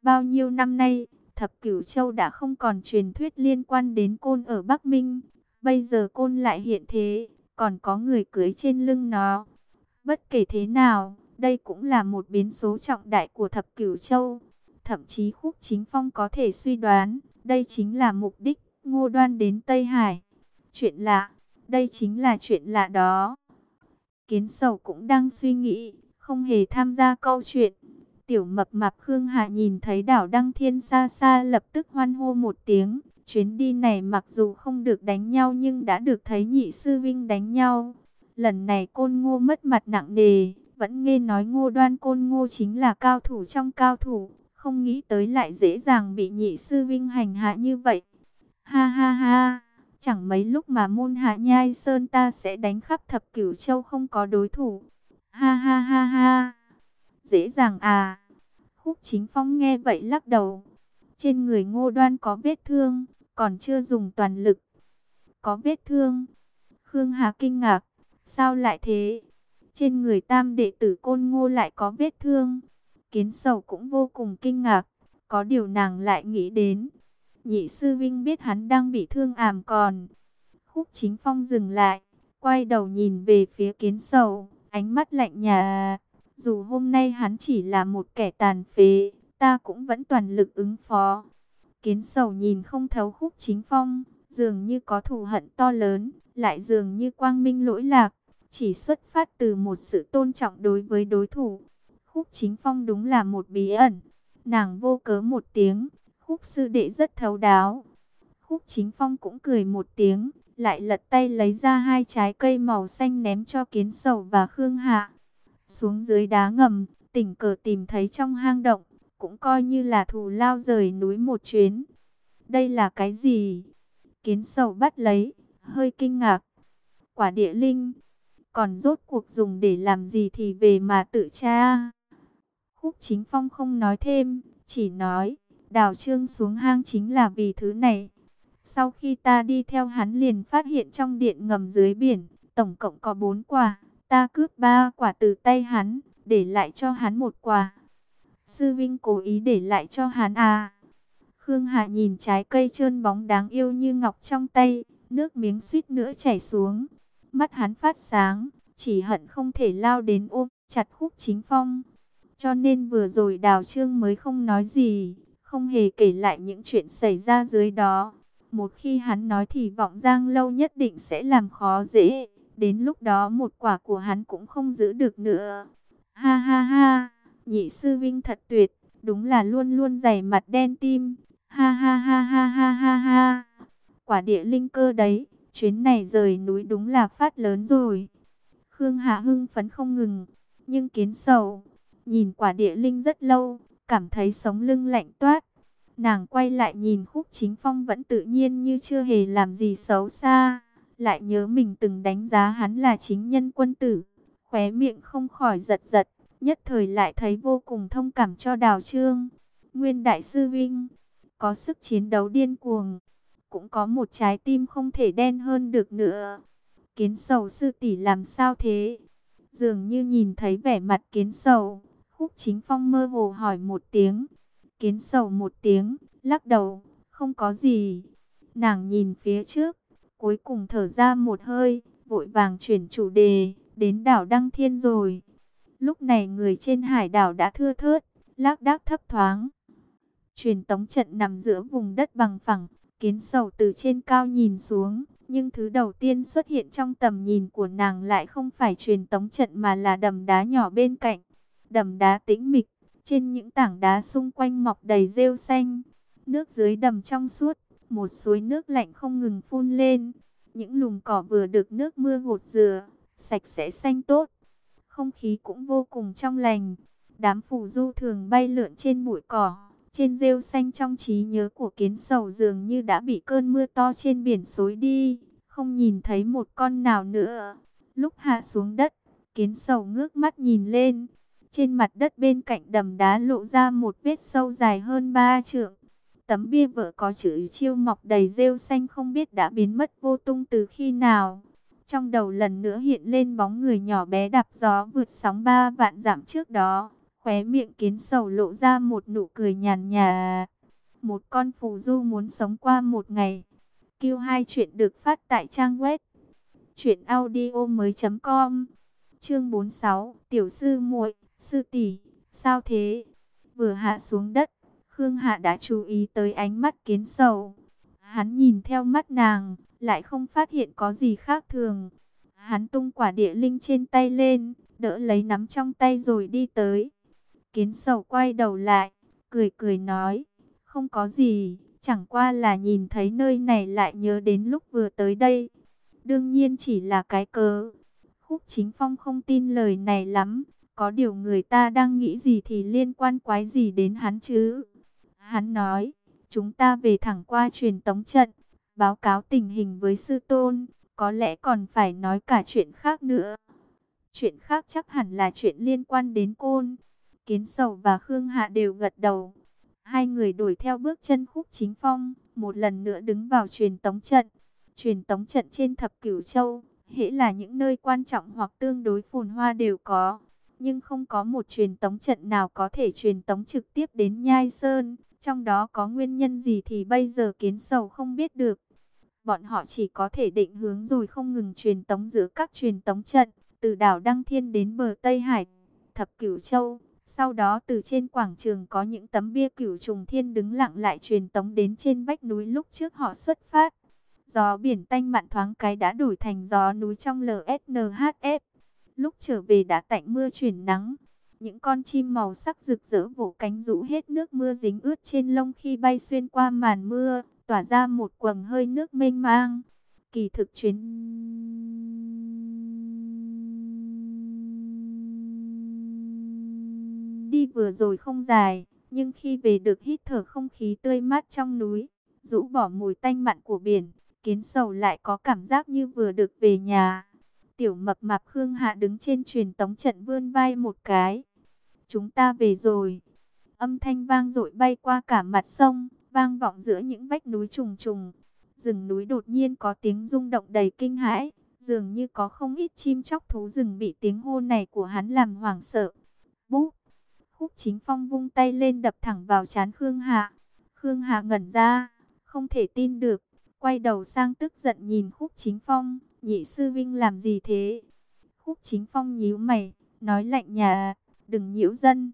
Bao nhiêu năm nay, Thập Cửu Châu đã không còn truyền thuyết liên quan đến côn ở Bắc Minh. Bây giờ côn lại hiện thế, còn có người cưỡi trên lưng nó. Bất kể thế nào, đây cũng là một biến số trọng đại của Thập Cửu Châu. Thậm chí Khúc Chính Phong có thể suy đoán, đây chính là mục đích Ngô Đoan đến Tây Hải. Chuyện lạ, đây chính là chuyện lạ đó. Kiến Sầu cũng đang suy nghĩ, không hề tham gia câu chuyện. Tiểu Mập Mạp Khương Hạ nhìn thấy đảo Đăng Thiên xa xa lập tức hoan hô một tiếng. Chuyến đi này mặc dù không được đánh nhau nhưng đã được thấy nhị sư vinh đánh nhau. Lần này Côn Ngô mất mặt nặng nề, vẫn nghe nói Ngô Đoan Côn Ngô chính là cao thủ trong cao thủ. Không nghĩ tới lại dễ dàng bị nhị sư vinh hành hạ như vậy. Ha ha ha, chẳng mấy lúc mà môn Hạ Nhai Sơn ta sẽ đánh khắp Thập Cửu Châu không có đối thủ. Ha ha ha ha, dễ dàng à. Khúc Chính Phong nghe vậy lắc đầu. Trên người Ngô Đoan có vết thương, còn chưa dùng toàn lực. Có vết thương? Khương Hà kinh ngạc, sao lại thế? Trên người tam đệ tử Côn Ngô lại có vết thương. Kiến Sầu cũng vô cùng kinh ngạc, có điều nàng lại nghĩ đến. Nhị sư vinh biết hắn đang bị thương àm còn. Khúc Chính Phong dừng lại, quay đầu nhìn về phía Kiến Sầu, ánh mắt lạnh nhạt. Dù hôm nay hắn chỉ là một kẻ tàn phế, ta cũng vẫn toàn lực ứng phó. Kiến Sầu nhìn không thấu Khúc Chính Phong, dường như có thù hận to lớn, lại dường như quang minh lỗi lạc, chỉ xuất phát từ một sự tôn trọng đối với đối thủ. Khúc Chính Phong đúng là một bí ẩn. Nàng vô cớ một tiếng, Khúc sư đệ rất thấu đáo. Khúc Chính Phong cũng cười một tiếng, lại lật tay lấy ra 2 trái cây màu xanh ném cho Kiến Sầu và Khương Hạ. Xuống dưới đá ngầm, tình cờ tìm thấy trong hang động, cũng coi như là thù lao rời núi một chuyến. Đây là cái gì? Kiến Sầu bắt lấy, hơi kinh ngạc. Quả địa linh, còn rốt cuộc dùng để làm gì thì về mà tự tra. Khúc Chính Phong không nói thêm, chỉ nói, Đào Trương xuống hang chính là vì thứ này. Sau khi ta đi theo hắn liền phát hiện trong điện ngầm dưới biển, tổng cộng có 4 quả. Ta cướp 3 quả từ tay hắn, để lại cho hắn 1 quả. Sư Vinh cố ý để lại cho hắn à? Khương Hạ nhìn trái cây trơn bóng đáng yêu như ngọc trong tay, nước miếng suýt nữa chảy xuống. Mắt hắn phát sáng, chỉ hận không thể lao đến ôm chặt Khúc Chính Phong. Cho nên vừa rồi Đào Trương mới không nói gì, không hề kể lại những chuyện xảy ra dưới đó. Một khi hắn nói thì Vọng Giang Lâu nhất định sẽ làm khó dễ. Đến lúc đó 1 quả của hắn cũng không giữ được nữa. Ha ha ha, nhị sư vinh thật tuyệt, đúng là luôn luôn dày mặt đen tim. Ha ha ha ha ha ha ha. Quả địa linh cơ đấy, chuyến này rời núi đúng là phát lớn rồi. Khương Hạ hưng phấn không ngừng, nhưng Kiến Sầu nhìn quả địa linh rất lâu, cảm thấy sống lưng lạnh toát. Nàng quay lại nhìn Khúc Chính Phong vẫn tự nhiên như chưa hề làm gì xấu xa, lại nhớ mình từng đánh giá hắn là chính nhân quân tử, khóe miệng không khỏi giật giật, nhất thời lại thấy vô cùng thông cảm cho Đào Trương. Nguyên đại sư Vinh, có sức chiến đấu điên cuồng, cũng có một trái tim không thể đen hơn được nữa. Kiến Sầu sư tỷ làm sao thế? Dường như nhìn thấy vẻ mặt Kiến Sầu, Khúc Chính Phong mơ hồ hỏi một tiếng. Kiến Sầu một tiếng, lắc đầu, không có gì. Nàng nhìn phía trước, cuối cùng thở ra một hơi, vội vàng chuyển chủ đề, đến đảo Đăng Thiên rồi. Lúc này người trên hải đảo đã thưa thớt, lác đác thấp thoáng. Truyền tống trận nằm giữa vùng đất bằng phẳng, Kiến Sầu từ trên cao nhìn xuống, nhưng thứ đầu tiên xuất hiện trong tầm nhìn của nàng lại không phải truyền tống trận mà là đầm đá nhỏ bên cạnh. Đầm đá tĩnh mịch, trên những tảng đá xung quanh mọc đầy rêu xanh. Nước dưới đầm trong suốt, một suối nước lạnh không ngừng phun lên. Những lùm cỏ vừa được nước mưa gột rửa, sạch sẽ xanh tốt. Không khí cũng vô cùng trong lành. Đám phù du thường bay lượn trên bụi cỏ, trên rêu xanh. Trong trí nhớ của Kiến Sầu dường như đã bị cơn mưa to trên biển xối đi, không nhìn thấy một con nào nữa. Lúc hạ xuống đất, Kiến Sầu ngước mắt nhìn lên. Trên mặt đất bên cạnh đầm đá lộ ra một vết sâu dài hơn 3 trượng. Tấm bia vỡ có chữ chiêu mọc đầy rêu xanh không biết đã biến mất vô tung từ khi nào. Trong đầu lần nữa hiện lên bóng người nhỏ bé đạp gió vượt sóng 3 vạn dặm trước đó. Khóe miệng Kiến Sầu lộ ra một nụ cười nhàn nhạt. Một con phù du muốn sống qua một ngày. Q2 chuyện được phát tại trang web truyệnaudiomoi.com. Chương 46, tiểu sư muội, sư tỷ, sao thế? Vừa hạ xuống đất, Khương Hạ đã chú ý tới ánh mắt Kiến Sầu. Hắn nhìn theo mắt nàng, lại không phát hiện có gì khác thường. Hắn tung quả địa linh trên tay lên, đỡ lấy nắm trong tay rồi đi tới. Kiến Sầu quay đầu lại, cười cười nói, không có gì, chẳng qua là nhìn thấy nơi này lại nhớ đến lúc vừa tới đây. Đương nhiên chỉ là cái cớ. Khúc Chính Phong không tin lời này lắm, có điều người ta đang nghĩ gì thì liên quan quái gì đến hắn chứ. Hắn nói, chúng ta về thẳng qua truyền tống trận, báo cáo tình hình với sư tôn, có lẽ còn phải nói cả chuyện khác nữa. Chuyện khác chắc hẳn là chuyện liên quan đến Côn. Kiến Sầu và Khương Hạ đều gật đầu. Hai người đuổi theo bước chân Khúc Chính Phong, một lần nữa đứng vào truyền tống trận. Truyền tống trận trên Thập Cửu Châu, hễ là những nơi quan trọng hoặc tương đối phồn hoa đều có. Nhưng không có một truyền tống trận nào có thể truyền tống trực tiếp đến Nhai Sơn. Trong đó có nguyên nhân gì thì bây giờ Kiến Sầu không biết được. Bọn họ chỉ có thể định hướng rồi không ngừng truyền tống giữa các truyền tống trận. Từ đảo Đăng Thiên đến bờ Tây Hải, Thập Cửu Châu. Sau đó từ trên quảng trường có những tấm bia Cửu Trùng Thiên đứng lặng lại truyền tống đến trên vách núi lúc trước họ xuất phát. Gió biển tanh mặn thoáng cái đã đổi thành gió núi trong LSNHF. Lúc trở về đã tạnh mưa chuyển nắng. Những con chim màu sắc rực rỡ vỗ cánh rũ hết nước mưa dính ướt trên lông khi bay xuyên qua màn mưa, tỏa ra một quầng hơi nước mênh mang. Kỳ thực chuyến đi vừa rồi không dài, nhưng khi về được hít thở không khí tươi mát trong núi, rũ bỏ mùi tanh mặn của biển, Kiến Sầu lại có cảm giác như vừa được về nhà. Tiểu Mập Mạp Khương Hạ đứng trên truyền tống trận vươn vai một cái. Chúng ta về rồi. Âm thanh vang dội bay qua cả mặt sông, vang vọng giữa những vách núi trùng trùng. Rừng núi đột nhiên có tiếng rung động đầy kinh hãi, dường như có không ít chim chóc thú rừng bị tiếng hô này của hắn làm hoảng sợ. Búp! Khúc Chính Phong vung tay lên đập thẳng vào trán Khương Hạ. Khương Hạ ngẩn ra, không thể tin được, quay đầu sang tức giận nhìn Khúc Chính Phong, nhị sư vinh làm gì thế? Khúc Chính Phong nhíu mày, nói lạnh nhạt, đừng nhiễu dân.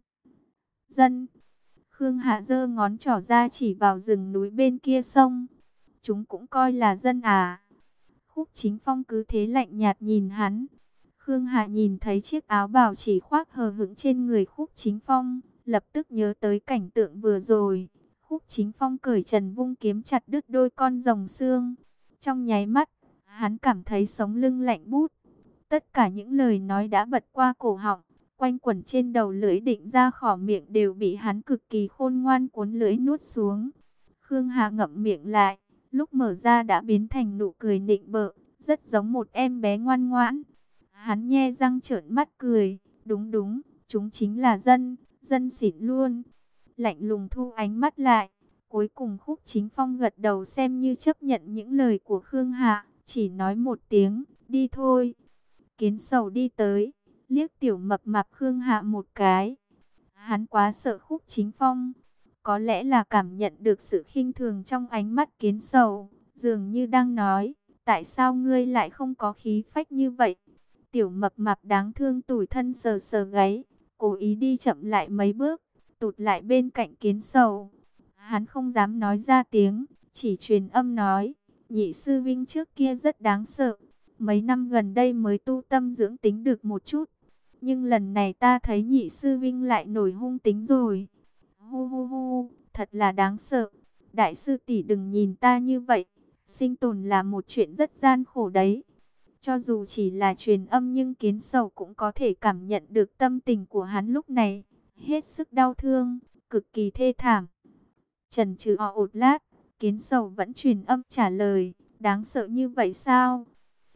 Dân! Khương Hạ giơ ngón trỏ ra chỉ vào rừng núi bên kia sông. Chúng cũng coi là dân à? Khúc Chính Phong cứ thế lạnh nhạt nhìn hắn. Khương Hạ nhìn thấy chiếc áo bào chỉ khoác hờ hững trên người Khúc Chính Phong, lập tức nhớ tới cảnh tượng vừa rồi. Khúc Chính Phong cởi trần vung kiếm chặt đứt đôi con rồng xương. Trong nháy mắt, hắn cảm thấy sống lưng lạnh bút. Tất cả những lời nói đã bật qua cổ họng, quanh quẩn trên đầu lưỡi định ra khỏi miệng đều bị hắn cực kỳ khôn ngoan cuốn lưỡi nuốt xuống. Khương Hạ ngậm miệng lại, lúc mở ra đã biến thành nụ cười nịnh bợ, rất giống một em bé ngoan ngoãn. Hắn nhe răng trợn mắt cười, đúng đúng, chúng chính là dân xỉn luôn. Lạnh lùng thu ánh mắt lại, cuối cùng Khúc Chính Phong gật đầu xem như chấp nhận những lời của Khương Hạ, chỉ nói một tiếng, đi thôi. Kiến Sầu đi tới, liếc Tiểu Mập Mạp Khương Hạ một cái. Hắn quá sợ Khúc Chính Phong, có lẽ là cảm nhận được sự khinh thường trong ánh mắt Kiến Sầu, dường như đang nói, tại sao ngươi lại không có khí phách như vậy? Tiểu Mập Mạp đáng thương tủi thân sờ sờ gáy, cố ý đi chậm lại mấy bước, tụt lại bên cạnh Kiến Sầu. Hắn không dám nói ra tiếng, chỉ truyền âm nói, nhị sư vinh trước kia rất đáng sợ, mấy năm gần đây mới tu tâm dưỡng tính được một chút. Nhưng lần này ta thấy nhị sư vinh lại nổi hung tính rồi. Hu hu hu, thật là đáng sợ. Đại sư tỷ đừng nhìn ta như vậy, sinh tồn là một chuyện rất gian khổ đấy. Cho dù chỉ là truyền âm nhưng Kiến Sầu cũng có thể cảm nhận được tâm tình của hắn lúc này. Hết sức đau thương, cực kỳ thê thảm. Chần chừ một lát, Kiến Sầu vẫn truyền âm trả lời, đáng sợ như vậy sao?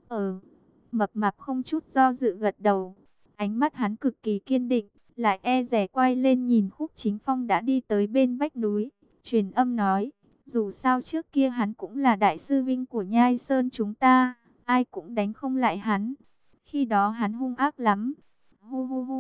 Mập Mạp không chút do dự gật đầu. Ánh mắt hắn cực kỳ kiên định, lại e dè quay lên nhìn Khúc Chính Phong đã đi tới bên vách núi. Truyền âm nói, dù sao trước kia hắn cũng là đại sư vinh của Nhai Sơn chúng ta, ai cũng đánh không lại hắn. Khi đó hắn hung ác lắm. Hu hu hu,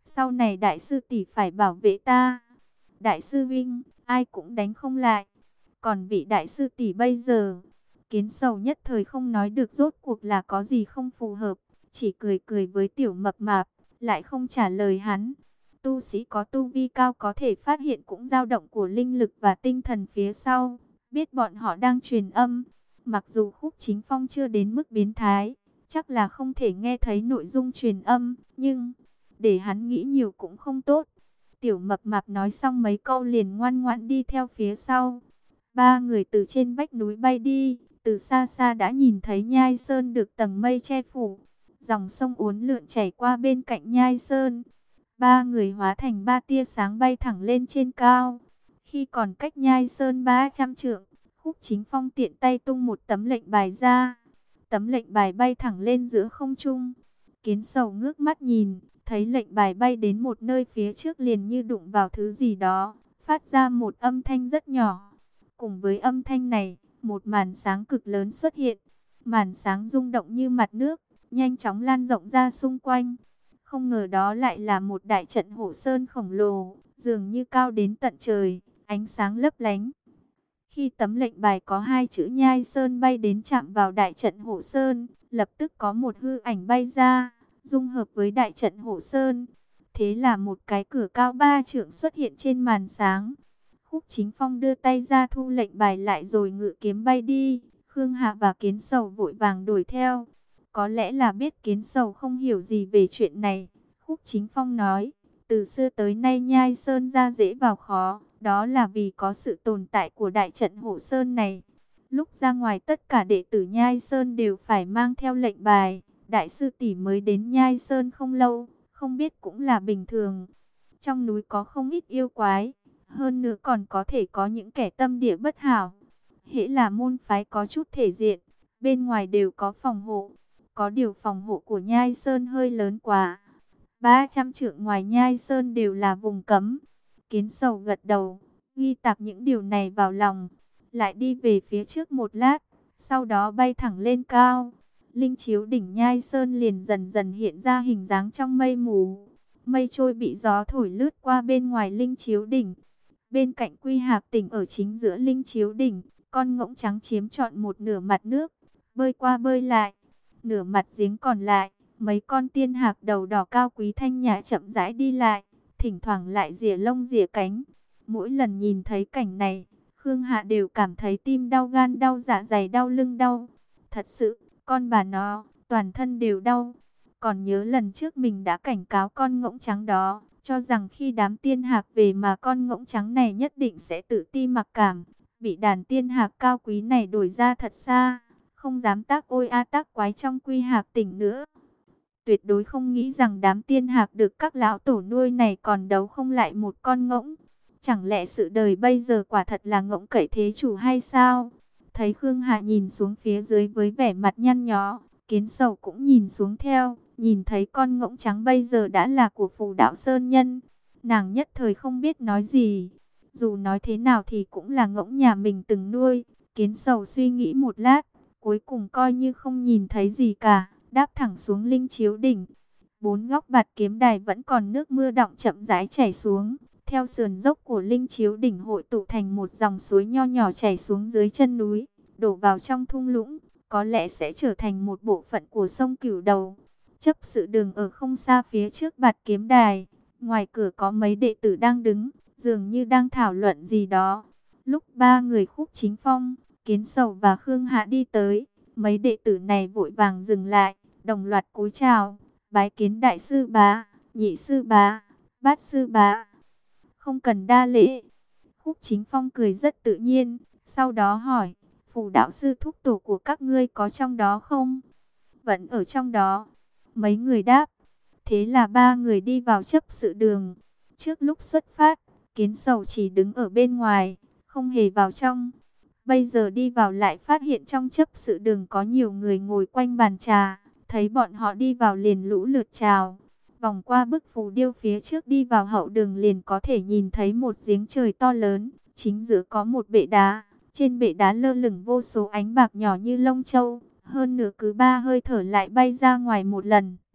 Sau này đại sư tỷ phải bảo vệ ta. Đại sư Vinh, ai cũng đánh không lại. Còn vị đại sư tỷ bây giờ, Kiến Sầu nhất thời không nói được rốt cuộc là có gì không phù hợp, chỉ cười cười với Tiểu Mập Mạp, lại không trả lời hắn. Tu sĩ có tu vi cao có thể phát hiện cũng dao động của linh lực và tinh thần phía sau, biết bọn họ đang truyền âm. Mặc dù Khúc Chính Phong chưa đến mức biến thái, chắc là không thể nghe thấy nội dung truyền âm, nhưng để hắn nghĩ nhiều cũng không tốt. Tiểu Mập Mạp nói xong mấy câu liền ngoan ngoãn đi theo phía sau. Ba người từ trên vách núi bay đi, từ xa xa đã nhìn thấy Nhai Sơn được tầng mây che phủ. Dòng sông uốn lượn chảy qua bên cạnh Nhai Sơn. Ba người hóa thành ba tia sáng bay thẳng lên trên cao. Khi còn cách Nhai Sơn 300 trượng, Khúc Chính Phong tiện tay tung một tấm lệnh bài ra. Tấm lệnh bài bay thẳng lên giữa không trung. Kiến Sầu ngước mắt nhìn, thấy lệnh bài bay đến một nơi phía trước liền như đụng vào thứ gì đó, phát ra một âm thanh rất nhỏ. Cùng với âm thanh này, một màn sáng cực lớn xuất hiện. Màn sáng rung động như mặt nước, nhanh chóng lan rộng ra xung quanh. Không ngờ đó lại là một đại trận Hổ Sơn khổng lồ, dường như cao đến tận trời, ánh sáng lấp lánh. Khi tấm lệnh bài có hai chữ Nhai Sơn bay đến chạm vào đại trận Hổ Sơn, lập tức có một hư ảnh bay ra, dung hợp với đại trận Hổ Sơn. Thế là một cái cửa cao 3 trượng xuất hiện trên màn sáng. Khúc Chính Phong đưa tay ra thu lệnh bài lại rồi ngự kiếm bay đi. Khương Hạ và Kiến Sầu vội vàng đuổi theo. Có lẽ là biết Kiến Sầu không hiểu gì về chuyện này, Khúc Chính Phong nói, từ xưa tới nay Nhai Sơn ra dễ vào khó, đó là vì có sự tồn tại của đại trận Hổ Sơn này. Lúc ra ngoài tất cả đệ tử Nhai Sơn đều phải mang theo lệnh bài. Đại sư tỷ mới đến Nhai Sơn không lâu, không biết cũng là bình thường. Trong núi có không ít yêu quái, hơn nữa còn có thể có những kẻ tâm địa bất hảo. Hễ là môn phái có chút thể diện, bên ngoài đều có phòng hộ. Có điều phòng hộ của Nhai Sơn hơi lớn quá. 300 trượng ngoài Nhai Sơn đều là vùng cấm. Kiến Sầu gật đầu, ghi tạc những điều này vào lòng. Lại đi về phía trước một lát, sau đó bay thẳng lên cao. Linh chiếu đỉnh Nhai Sơn liền dần dần hiện ra hình dáng trong mây mù. Mây trôi bị gió thổi lướt qua bên ngoài linh chiếu đỉnh. Bên cạnh Quy Hạc Tỉnh ở chính giữa linh chiếu đỉnh, con ngỗng trắng chiếm trọn một nửa mặt nước, bơi qua bơi lại. Nửa mặt giếng còn lại, mấy con tiên hạc đầu đỏ cao quý thanh nhã chậm rãi đi lại, thỉnh thoảng lại rỉa lông rỉa cánh. Mỗi lần nhìn thấy cảnh này, Khương Hạ đều cảm thấy tim đau, gan đau, dạ dày đau, lưng đau. Thật sự, con bà nó, toàn thân đều đau. Còn nhớ lần trước mình đã cảnh cáo con ngỗng trắng đó, cho rằng khi đám tiên hạc về mà con ngỗng trắng này nhất định sẽ tự ti mặc cảm, bị đàn tiên hạc cao quý này đuổi ra thật xa, không dám tác ôi a tác quái trong Quy Hạc Tỉnh nữa. Tuyệt đối không nghĩ rằng đám tiên hạc được các lão tổ nuôi này còn đấu không lại một con ngỗng. Chẳng lẽ sự đời bây giờ quả thật là ngỗng cậy thế chủ hay sao? Thấy Khương Hạ nhìn xuống phía dưới với vẻ mặt nhăn nhó, Kiến Sầu cũng nhìn xuống theo, nhìn thấy con ngỗng trắng bây giờ đã là của Phù Đạo Sơn Nhân. Nàng nhất thời không biết nói gì, dù nói thế nào thì cũng là ngỗng nhà mình từng nuôi. Kiến Sầu suy nghĩ một lát, cuối cùng coi như không nhìn thấy gì cả, đáp thẳng xuống linh chiếu đỉnh. Bốn góc bạt kiếm đài vẫn còn nước mưa đọng chậm rãi chảy xuống, theo sườn dốc của linh chiếu đỉnh hội tụ thành một dòng suối nho nhỏ chảy xuống dưới chân núi, đổ vào trong thung lũng, có lẽ sẽ trở thành một bộ phận của sông Cửu Đầu. Chấp sự đường ở không xa phía trước bạt kiếm đài, ngoài cửa có mấy đệ tử đang đứng, dường như đang thảo luận gì đó. Lúc ba người Khúc Chính Phong, Kiến Sầu và Khương Hạ đi tới, mấy đệ tử này vội vàng dừng lại, đồng loạt cúi chào, bái kiến đại sư bá, nhị sư bá, bát sư bá. Không cần đa lễ. Khúc Chính Phong cười rất tự nhiên, sau đó hỏi, Phù đạo sư thúc tổ của các ngươi có trong đó không? Vẫn ở trong đó. Mấy người đáp. Thế là ba người đi vào chấp sự đường. Trước lúc xuất phát, Kiến Sầu chỉ đứng ở bên ngoài, không hề vào trong. Bây giờ đi vào lại phát hiện trong chấp sự đường có nhiều người ngồi quanh bàn trà. Thấy bọn họ đi vào liền lũ lượt chào. Vòng qua bức phù điêu phía trước đi vào hậu đường liền có thể nhìn thấy một giếng trời to lớn. Chính giữa có một bệ đá. Trên bệ đá lơ lửng vô số ánh bạc nhỏ như lông châu. Hơn nửa cứ 3 hơi thở lại bay ra ngoài một lần.